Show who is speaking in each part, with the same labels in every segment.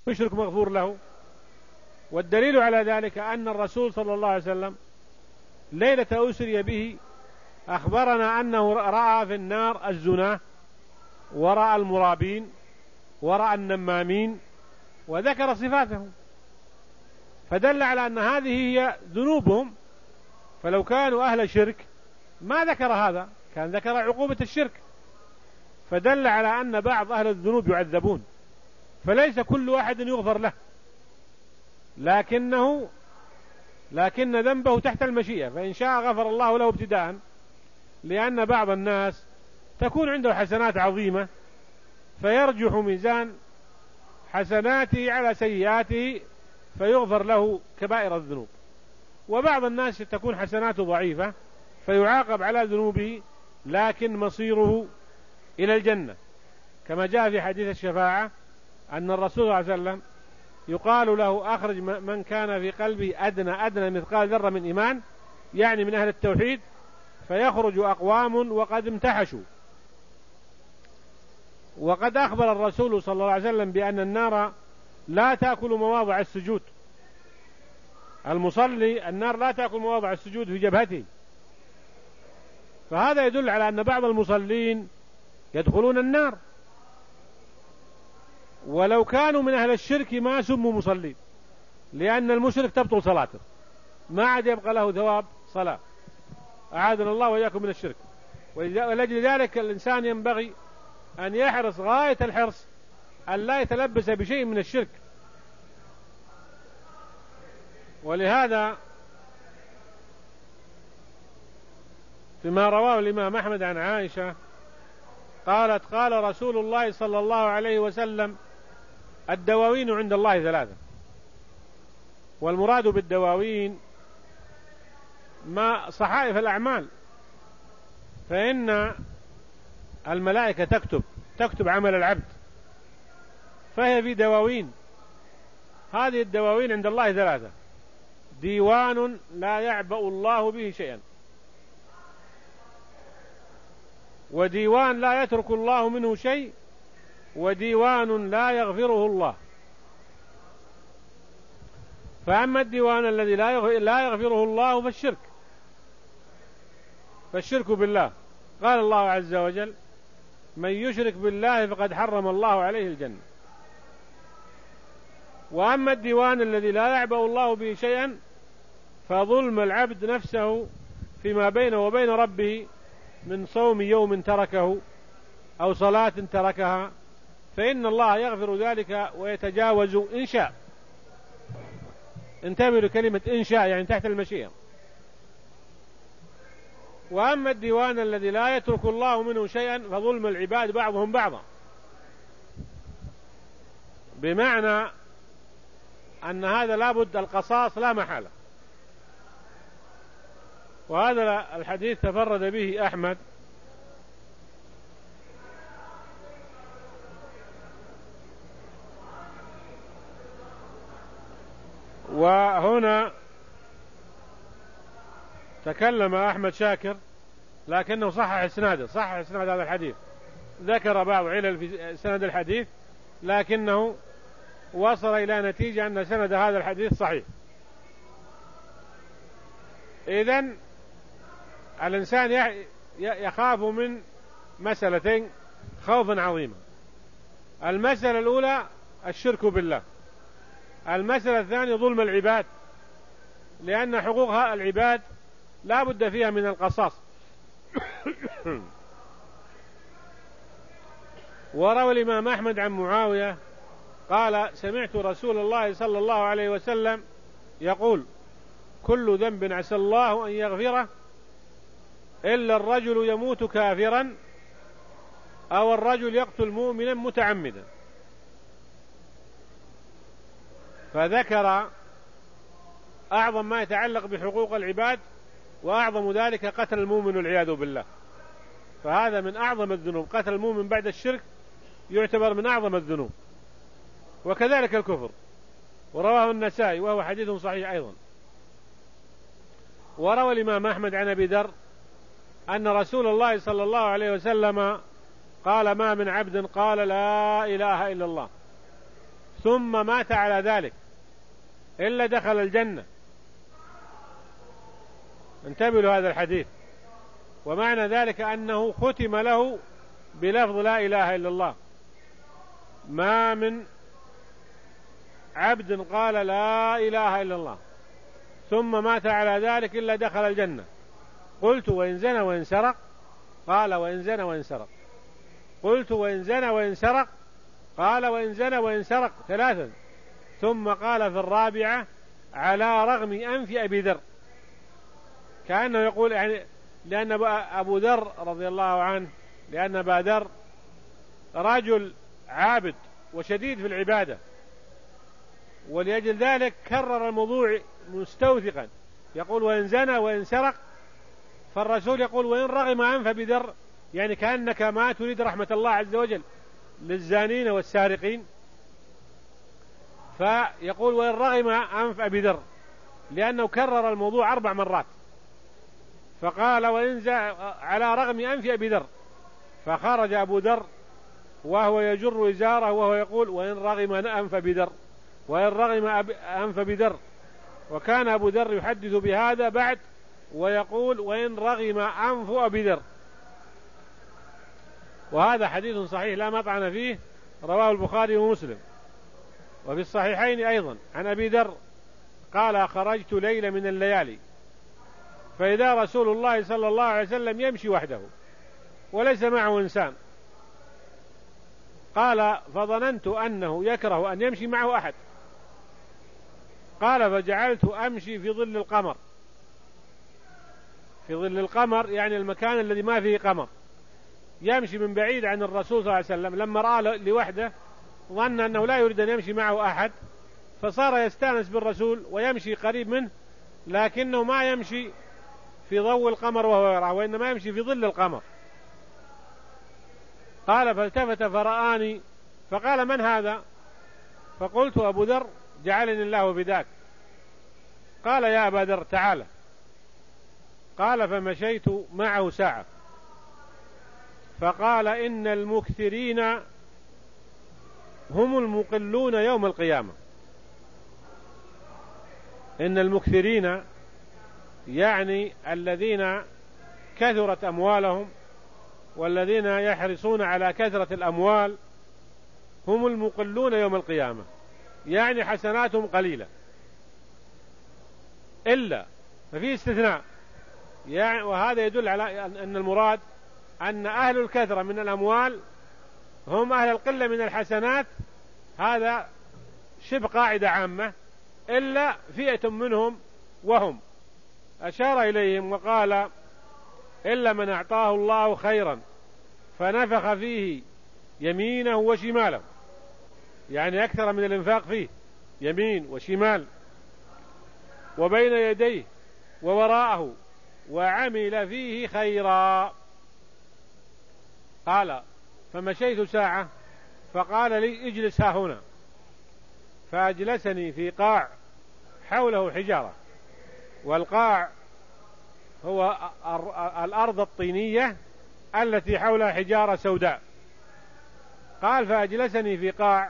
Speaker 1: مشرك مغفور له. والدليل على ذلك أن الرسول صلى الله عليه وسلم ليلة أسري به أخبرنا أنه رأى في النار الزنا، ورأى المرابين، ورأى النمامين، وذكر صفاتهم، فدل على أن هذه هي ذنوبهم. فلو كانوا أهل شرك ما ذكر هذا، كان ذكر عقوبة الشرك، فدل على أن بعض أهل الذنوب يعذبون، فليس كل واحد يغفر له، لكن ذنبه تحت المشيئة، فإن شاء غفر الله له ابتداء، لأن بعض الناس تكون عنده حسنات عظيمة فيرجح ميزان حسناته على سيئاته فيغفر له كبائر الذنوب، وبعض الناس تكون حسناته ضعيفة فيعاقب على ذنوبه لكن مصيره إلى الجنة، كما جاء في حديث الشفاعة أن الرسول صلى الله عليه وسلم يقال له أخرج من كان في قلبه أدنى مثقال ذرة من إيمان، يعني من أهل التوحيد، فيخرج أقوام وقد امتحشوا. وقد أخبر الرسول صلى الله عليه وسلم بأن النار لا تأكل مواضع السجود، المصلي النار لا تأكل مواضع السجود في جبهته، فهذا يدل على أن بعض المصلين يدخلون النار، ولو كانوا من أهل الشرك ما سموا مصلين، لأن المشرك تبطل صلاته، ما عاد يبقى له ثواب صلاة، أعاذنا الله وإياكم من الشرك. ولأجل ذلك الإنسان ينبغي أن يحرص غاية الحرص أن لا يتلبس بشيء من الشرك. ولهذا فيما رواه الإمام أحمد عن عائشة قالت قال رسول الله صلى الله عليه وسلم الدواوين عند الله ثلاثة، والمراد بالدواوين ما صحائف الأعمال، فإن الملائكة تكتب عمل العبد، فهي في دواوين. هذه الدواوين عند الله ثلاثة: ديوان لا يعبأ الله به شيئا، وديوان لا يترك الله منه شيء، وديوان لا يغفره الله. فأما الديوان الذي لا يغفره الله فالشرك بالله، قال الله عز وجل من يشرك بالله فقد حرم الله عليه الجنة. وأما الديوان الذي لا يعبأ الله به شيئا فظلم العبد نفسه فيما بينه وبين ربه من صوم يوم تركه أو صلاة تركها، فإن الله يغفر ذلك ويتجاوز إن شاء. انتبهوا لكلمة إن شاء، يعني تحت المشيئة. وأما الديوان الذي لا يترك الله منه شيئا فظلم العباد بعضهم بعضا، بمعنى أن هذا لابد القصاص لا محالة. وهذا الحديث تفرد به أحمد، وهنا تكلم أحمد شاكر لكنه صحح إسناد هذا الحديث، ذكر بعض علل في سند الحديث لكنه وصل إلى نتيجة أن سند هذا الحديث صحيح. إذن الإنسان يخاف من مسألتين خوفا عظيما: المسألة الأولى الشرك بالله، المسألة الثانية ظلم العباد، لأن حقوق العباد لا بد فيها من القصاص. وروى الإمام أحمد عن معاوية قال سمعت رسول الله صلى الله عليه وسلم يقول كل ذنب عسى الله أن يغفره إلا الرجل يموت كافرا أو الرجل يقتل مؤمنا متعمدا. فذكر أعظم ما يتعلق بحقوق العباد، وأعظم ذلك قتل المؤمن والعياذ بالله، فهذا من أعظم الذنوب، قتل المؤمن بعد الشرك يعتبر من أعظم الذنوب، وكذلك الكفر. ورواه النسائي وهو حديث صحيح أيضا. وروى الإمام أحمد عن أبي ذر أن رسول الله صلى الله عليه وسلم قال ما من عبد قال لا إله إلا الله ثم مات على ذلك إلا دخل الجنة. انتبهوا لهذا الحديث. ومعنى ذلك أنه ختم له بلفظ لا إله إلا الله. ما من عبد قال لا إله إلا الله ثم مات على ذلك إلا دخل الجنة. قلت وإن زنى وإن سرق؟ قال وإن زنى وإن سرق. قلت وإن زنى وإن سرق؟ قال وإن زنى وإن سرق 3. ثم قال في الرابعة على رغم أنف أبي ذر، كأنه يقول يعني لأن أبو ذر رضي الله عنه، لأن أبا ذر رجل عابد وشديد في العبادة، ولأجل ذلك كرر الموضوع مستوثقا، يقول وإن زنى وإن سرق، فالرسول يقول وإن رغم أنف أبي ذر، يعني كأنك ما تريد رحمة الله عز وجل للزانين والسارقين، فيقول وإن رغم أنف أبي ذر، لأنه كرر الموضوع 4 مرات، فقال وإن على رغم أنف أبي ذر، فخرج أبو ذر وهو يجر إزاره وهو يقول وإن رغم أنف أبي ذر، وإن رغم أنف أبي ذر. وكان أبو ذر يحدث بهذا بعد ويقول وإن رغم أنف أبي ذر. وهذا حديث صحيح لا مطعن فيه، رواه البخاري ومسلم. وفي الصحيحين أيضا عن أبي ذر قال خرجت ليلة من الليالي فإذا رسول الله صلى الله عليه وسلم يمشي وحده وليس معه إنسان، قال فظننت أنه يكره أن يمشي معه أحد، قال فجعلت أمشي في ظل القمر. في ظل القمر يعني المكان الذي ما فيه قمر، يمشي من بعيد عن الرسول صلى الله عليه وسلم. لما رأى لوحده ظن أنه لا يريد أن يمشي معه أحد، فصار يستانس بالرسول ويمشي قريب منه، لكنه ما يمشي في ضوء القمر وهو يراه، وإنما يمشي في ظل القمر. قال فالتفت فرآني فقال من هذا؟ فقلت أبو ذر جعلني الله فداك. قال يا أبا ذر تعالى. قال فمشيت معه ساعة، فقال إن المكثرين هم المقلون يوم القيامة. إن المكثرين يعني الذين كثرت أموالهم والذين يحرصون على كثرة الأموال هم المقلون يوم القيامة، يعني حسناتهم قليلة، إلا ففي استثناء يعني، وهذا يدل على أن المراد أن أهل الكثرة من الأموال هم أهل القلة من الحسنات، هذا شبه قاعدة عامة، إلا فئة منهم وهم أشار إليهم وقال إلا من أعطاه الله خيرا فنفخ فيه يمينه وشماله، يعني أكثر من الإنفاق فيه يمين وشمال وبين يديه ووراءه وعمل فيه خيرا. قال فمشيت ساعة فقال لي اجلس ها هنا، فأجلسني في قاع حوله حجارة، والقاع هو الأرض الطينية التي حولها حجارة سوداء. قال فأجلسني في قاع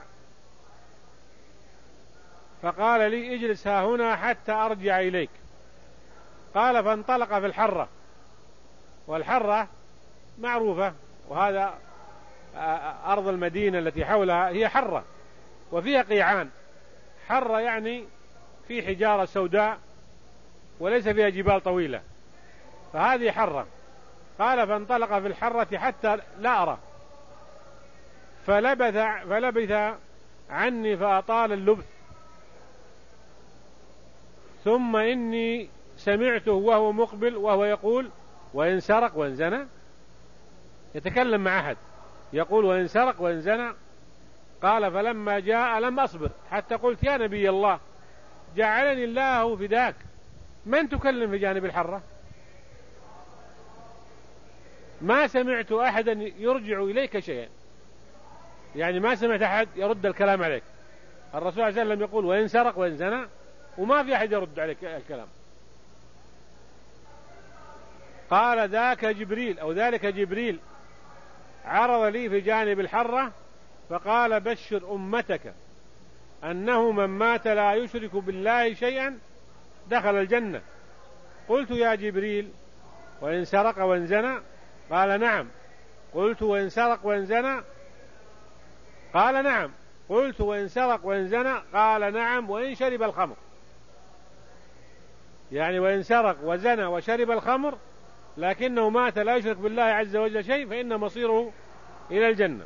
Speaker 1: فقال لي اجلس ها هنا حتى أرجع إليك. قال فانطلق في الحرة، والحرة معروفة، وهذا أرض المدينة التي حولها هي حرة وفيها قيعان. حرة يعني في حجارة سوداء وليس فيها جبال طويلة، فهذه حرة. قال فانطلق في الحرة حتى لا أرى، فلبث عني فأطال اللبث، ثم إني سمعته وهو مقبل وهو يقول وإن سرق وإن زنى، يتكلم مع أحد يقول وإن سرق وإن زنى. قال فلما جاء لم أصبر حتى قلت يا نبي الله جعلني الله فداك، من تكلم في جانب الحرة؟ ما سمعت أحدا يرجع إليك شيئا، يعني ما سمعت أحد يرد الكلام عليك. الرسول صلى الله عليه وسلم يقول وإن سرق وإن زنى، وما في أحد يرد عليك الكلام. قال ذاك جبريل أو ذلك جبريل عرض لي في جانب الحرة فقال بشر أمتك أنه من مات لا يشرك بالله شيئا دخل الجنة. قلت يا جبريل وإن سرق وإن زنى؟ قال نعم. قلت وإن سرق وإن زنى؟ قال نعم. قلت وإن سرق وإن زنى؟ قال نعم وإن شرب الخمر. يعني وإن سرق وزنى وشرب الخمر لكنه مات لا يشرك بالله عز وجل شيء فإن مصيره إلى الجنة.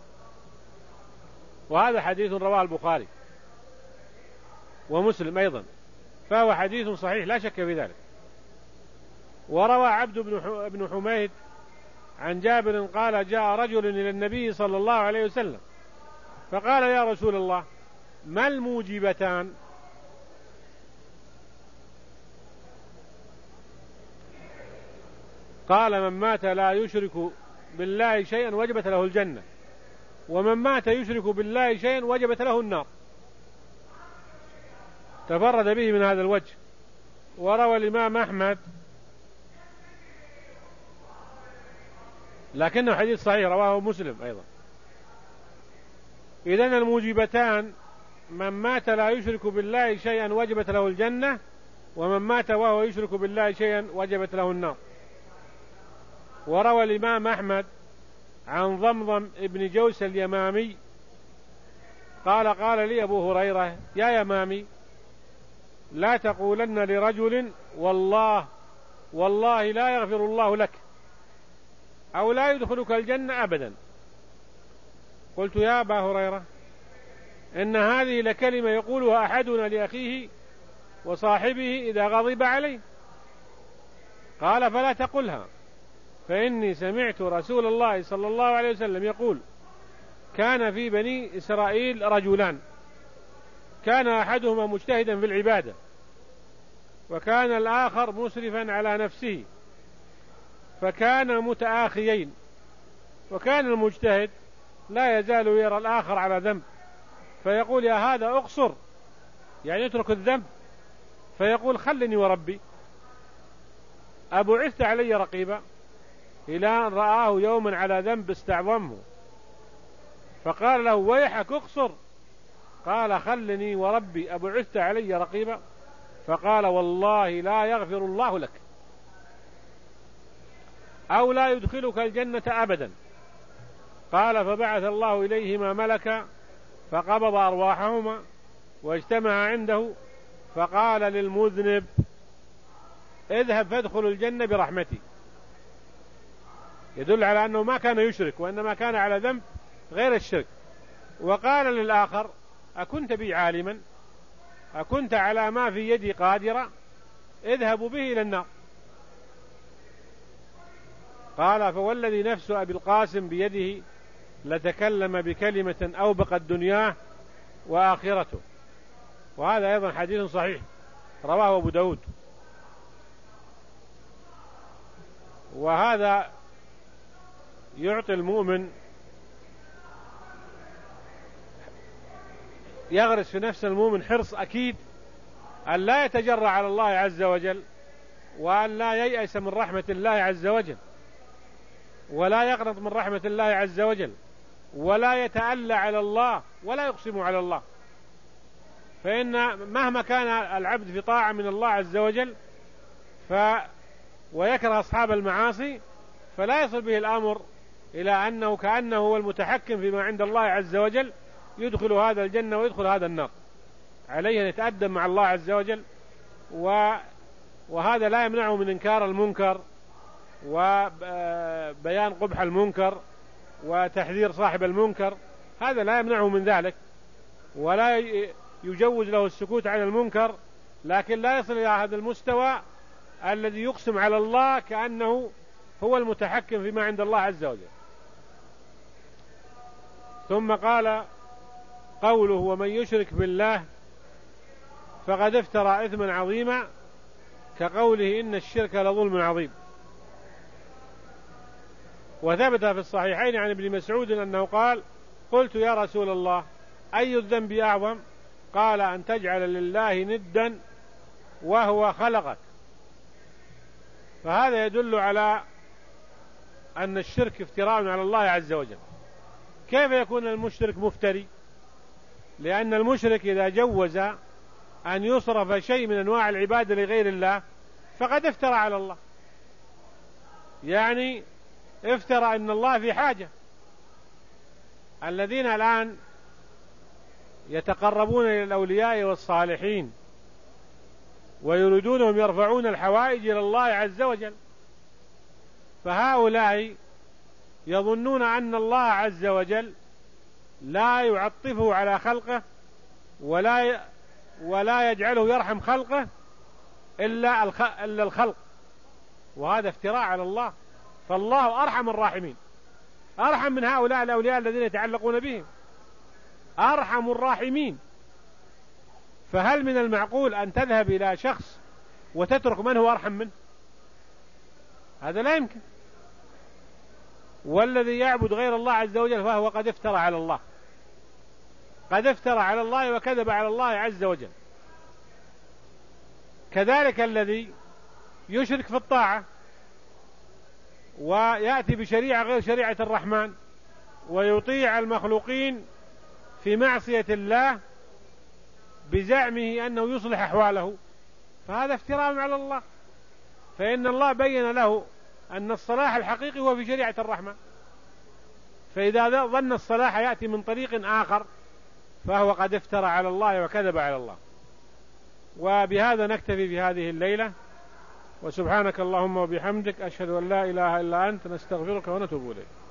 Speaker 1: وهذا حديث رواه البخاري ومسلم أيضا، فهو حديث صحيح لا شك في ذلك. وروى عبد بن حميد عن جابر قال جاء رجل إلى النبي صلى الله عليه وسلم فقال يا رسول الله ما الموجبتان؟ قال من مات لا يشرك بالله شيئا وجبت له الجنة، ومن مات يشرك بالله شيئا وجبت له النار. تفرد به من هذا الوجه. وروى الإمام أحمد لكنه حديث صحيح رواه مسلم أيضا. إذن الموجبتان من مات لا يشرك بالله شيئا وجبت له الجنة، ومن مات وهو يشرك بالله شيئا وجبت له النار. وروى الإمام أحمد عن ضمضم ابن جوس اليمامي قال لي أبو هريرة يا يمامي لا تقولن لرجل والله لا يغفر الله لك أو لا يدخلك الجنة أبدا. قلت يا أبا هريرة إن هذه لكلمة يقولها أحدنا لأخيه وصاحبه إذا غضب عليه. قال فلا تقلها فإني سمعت رسول الله صلى الله عليه وسلم يقول كان في بني إسرائيل رجلان كان أحدهما مجتهدا في العبادة وكان الآخر مسرفا على نفسه فكان متآخيين، وكان المجتهد لا يزال يرى الآخر على ذنب فيقول يا هذا أقصر، يعني اترك الذنب، فيقول خلني وربي أبعثت علي رقيبا، إلى أن رآه يوما على ذنب استعظمه فقال له ويحك اقصر، قال خلني وربي أبعثت علي رقيبا، فقال والله لا يغفر الله لك أو لا يدخلك الجنة أبدا. قال فبعث الله إليهما ملكا فقبض أرواحهما واجتمع عنده فقال للمذنب اذهب فادخل الجنة برحمتي، يدل على أنه ما كان يشرك وإنما كان على ذنب غير الشرك. وقال للآخر أكنت بي عالما أكنت على ما في يدي قادرا اذهبوا به إلى النار. قال فوالذي نفس أبي القاسم بيده لتكلم بكلمة أوبقت دنياه وآخرته. وهذا أيضا حديث صحيح رواه أبو داود. وهذا يعطي المؤمن يغرس في نفس المؤمن حرص أكيد أن لا يتجرأ على الله عز وجل، وأن لا ييأس من رحمة الله عز وجل، ولا يقنط من رحمة الله عز وجل، ولا يتألى على الله ولا يقسم على الله. فإن مهما كان العبد في طاعة من الله عز وجل ويكره أصحاب المعاصي فلا يصل به الأمر إلى أنه كأنه هو المتحكم فيما عند الله عز وجل، يدخل هذا الجنة ويدخل هذا النار. عليه أن يتأدب مع الله عز وجل، وهذا لا يمنعه من إنكار المنكر وبيان قبح المنكر وتحذير صاحب المنكر، هذا لا يمنعه من ذلك، ولا يجوز له السكوت عن المنكر، لكن لا يصل إلى هذا المستوى الذي يقسم على الله كأنه هو المتحكم فيما عند الله عز وجل. ثم قال قوله ومن يشرك بالله فقد افترى إثما عظيما كقوله إن الشرك لظلم عظيم. وثبت في الصحيحين عن ابن مسعود أنه قال قلت يا رسول الله أي الذنب أعظم؟ قال أن تجعل لله ندا وهو خلقك. فهذا يدل على أن الشرك افتراء على الله عز وجل. كيف يكون المشرك مفتري؟ لأن المشرك إذا جوز أن يصرف شيء من أنواع العبادة لغير الله فقد افترى على الله، يعني افترى أن الله في حاجة. الذين الآن يتقربون إلى الأولياء والصالحين ويريدونهم يرفعون الحوائج إلى الله عز وجل، فهؤلاء يظنون أن الله عز وجل لا يعطفه على خلقه ولا يجعله يرحم خلقه إلا الخلق، وهذا افتراء على الله. فالله أرحم الراحمين، أرحم من هؤلاء الأولياء الذين يتعلقون بهم، أرحم الراحمين. فهل من المعقول أن تذهب إلى شخص وتترك من هو أرحم منه؟ هذا لا يمكن. والذي يعبد غير الله عز وجل فهو قد افترى على الله، قد افترى على الله وكذب على الله عز وجل. كذلك الذي يشرك في الطاعة ويأتي بشريعة غير شريعة الرحمن ويطيع المخلوقين في معصية الله بزعمه أنه يصلح أحواله، فهذا افتراء على الله. فإن الله بين له أن الصلاح الحقيقي هو في شريعة الرحمن، فإذا ظن الصلاح يأتي من طريق آخر فهو قد افترى على الله وكذب على الله. وبهذا نكتفي في هذه الليلة، وسبحانك اللهم وبحمدك أشهد أن لا إله إلا أنت نستغفرك ونتوب إليك.